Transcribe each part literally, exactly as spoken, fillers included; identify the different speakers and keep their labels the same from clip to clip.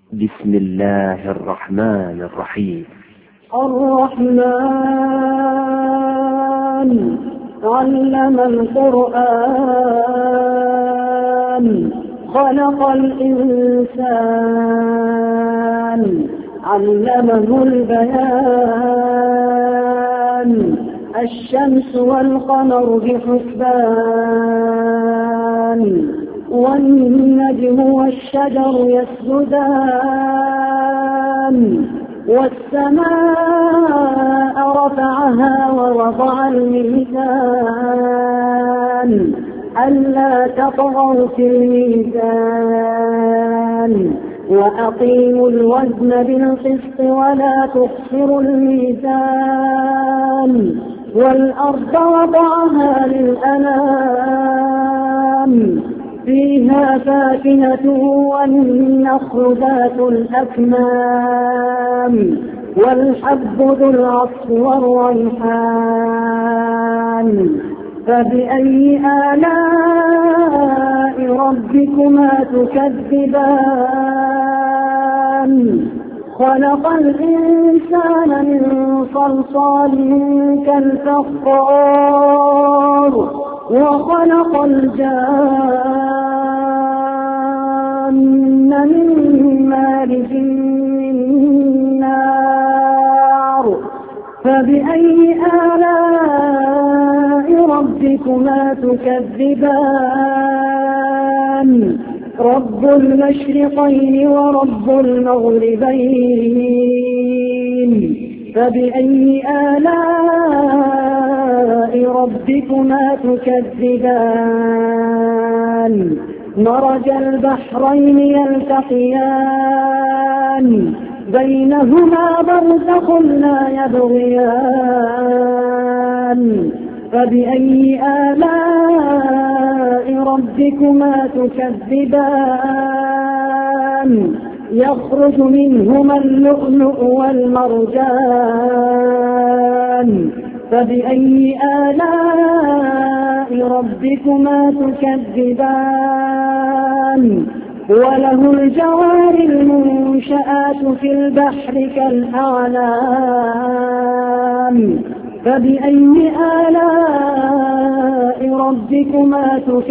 Speaker 1: بسم الله الرحمن الرحيم.
Speaker 2: الرحمن علم القرآن خلق الإنسان علمه البيان الشمس والقمر بحسبان والنجم والشجر يسجدان والسماء رفعها ووضع الميزان ألا تطغوا في الميزان وأقيموا الوزن بالقسط ولا تخسروا الميزان والأرض وضعها للأنام فيها فاكهة والنخل ذات الأكمام والحب ذو العصف والريحان فبأي آلاء ربكما تكذبان خلق الإنسان من صلصال كالفخار وخلق الجان من مارج من نار فبأي آلاء ربكما تكذبان رب المشرقين ورب المغربين فبأي آلاء ربكما تكذبان مرج البحرين يلتقيان بينهما برزخ لا يبغيان فبأي آلاء ربكما تكذبان يخرج منهما اللؤلؤ والمرجان فبأي آلاء ربكما تكذبان وله الجوار المنشآت في البحر كالأعلام فبأي آلاء ربكما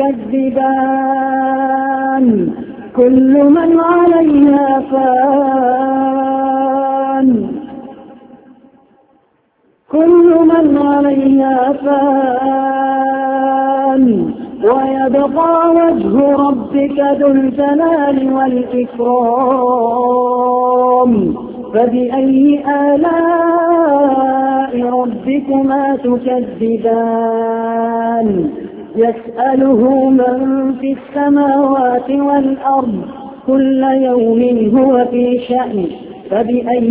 Speaker 2: تكذبان كل من عليها فان كل من عليها فان ويبقى وجه ربك ذو الجلال والإكرام فبأي آلاء ربكما تكذبان يسأله من في السماوات والأرض كل يوم هو في شأن فبأي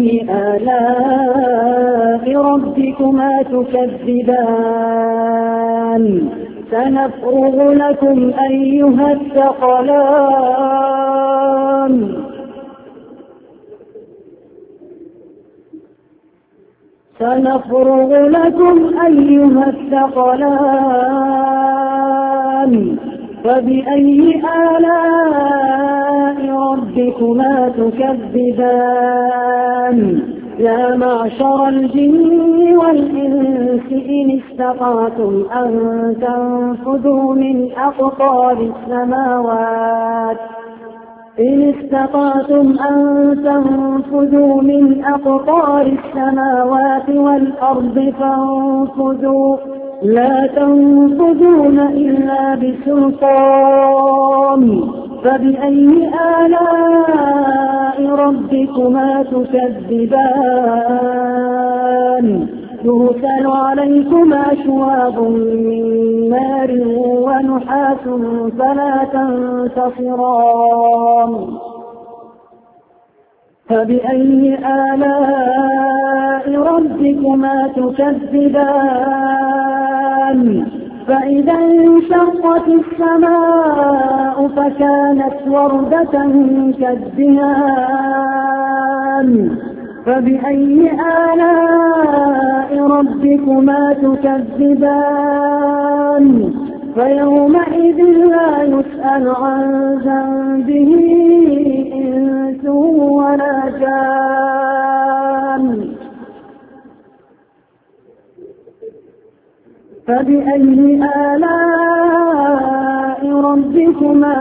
Speaker 2: آلاء ربكما تكذبان سنفرغ لكم أيها الثقلان سنفرغ لكم أيها الثقلان فبأي آلاء ربكما تكذبان يا معشر الجن والإنس إن استطعتم أن تنفذوا من أقطار السماوات إن استطعتم أن تنفذوا من أقطار السماوات والأرض فانفذوا لا تنفذون إلا بسلطان فبأي آلاء ربكما تكذبان يرسل عليكما شواظ من نار ونحاس فلا تنتصران فبأي آلاء ربكما تكذبان فإذا انشقت السماء فكانت وردة كالدهان فبأي آلاء ربكما تكذبان فيومئذ لا يسأل عن ذنبه إنس تكذبان فبأي آلاء ربكما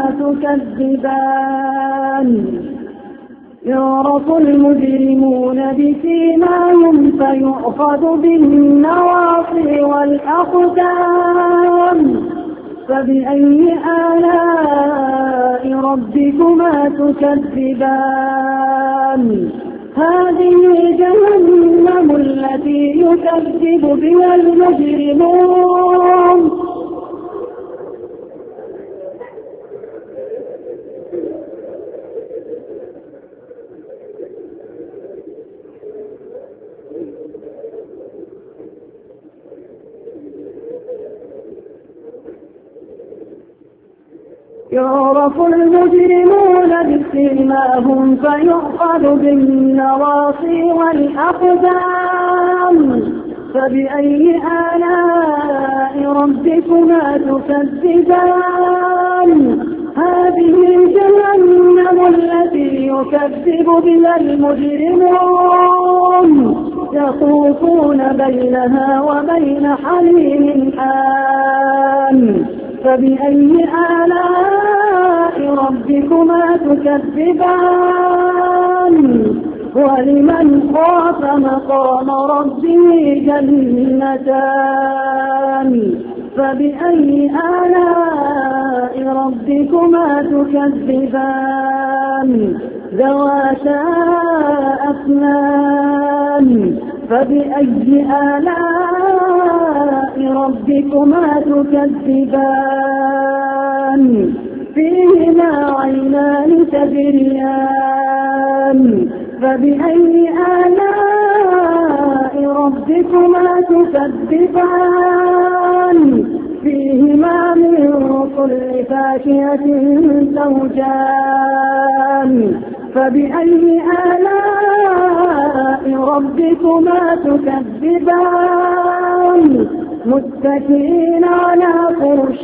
Speaker 2: تكذبان يعرف المجرمون بسيماهم فيؤخذ بالنواصي والأقدام فبأي آلاء ربكما تكذبان هذه جهنم التي يكذب بها المجرمون يعرف المجرمون بسيماهم فيؤخذ بالنواصي والأقدام فبأي آلاء ربكما تكذبان هذه جهنم التي يكذب بها المجرمون يطوفون بينها وبين حميم آن فبأي آلاء ربكما تكذبان ولمن خاف مقام ربه جنتان فبأي آلاء ربكما تكذبان ذواتا أفنان فبأي آلاء ربكما تكذبان فيهما عينان تجريان فبأي آلاء ربكما تكذبان فيهما من كل فاكهة زوجان فبأي آلاء ربكما تكذبان متكئين على فرش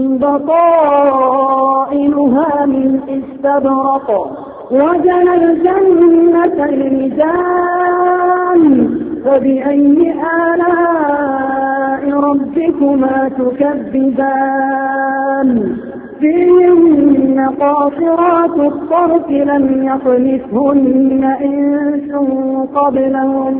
Speaker 2: بطائنها من استبرق وجنى الجنتين دان فبأي آلاء ربكما تكذبان فيهن قاصرات الطرف لم يطمثهن إنس قبلهم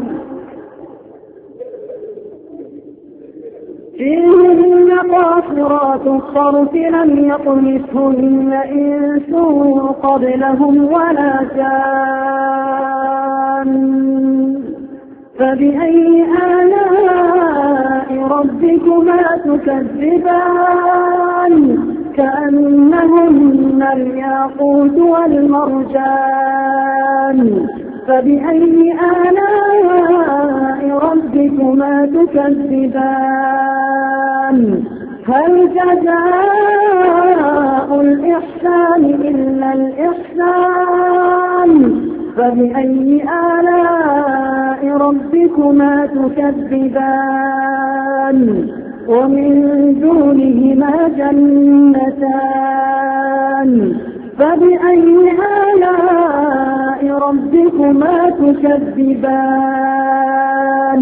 Speaker 2: فيهن قاصرات الطرف لم يطمثهن إنس قبلهم ولا جان فبأي آلاء ربكما تكذبان كأنهن الياقوت والمرجان فبأي آلاء ربكما تكذبان هل جزاء الإحسان إلا الإحسان فبأي آلاء ربكما تكذبان ومن دونهما جنتان فبأي آلاء ربكما تكذبان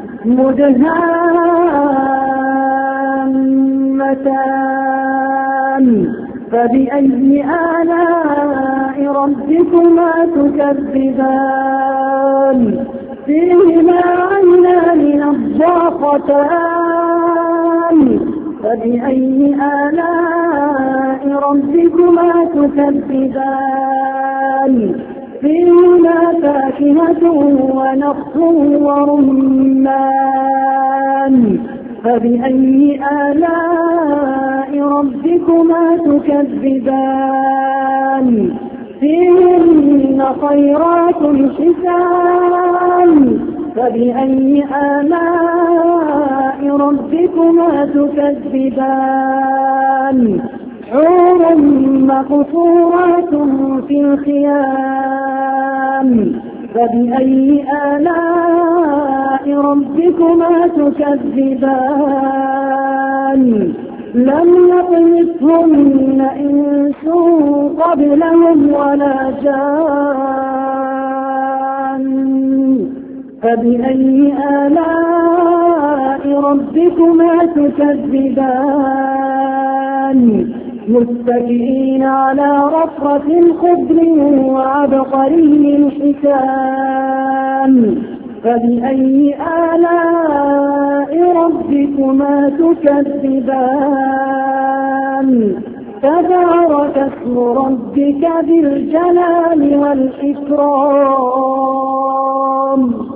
Speaker 2: مدهامتان فبأي آلاء ربكما تكذبان فيهما عينان نضاختان فبأي آلاء ربكما تكذبان فيهما فاكهة ونخل ورمان فبأي آلاء ربكما تكذبان فيهن خيرات حسان فبأي آلاء ربكما تكذبان حور مقصورات في الخيام فبأي آلاء ربكما تكذبان لم يطمثهن إنس قبلهم ولا جان فبأي آلاء ربكما تكذبان متكئين على رفرف خضر وعبقري حسان فبأي آلاء ربكما تكذبان تبارك اسم ربك ذي الجلال والإكرام.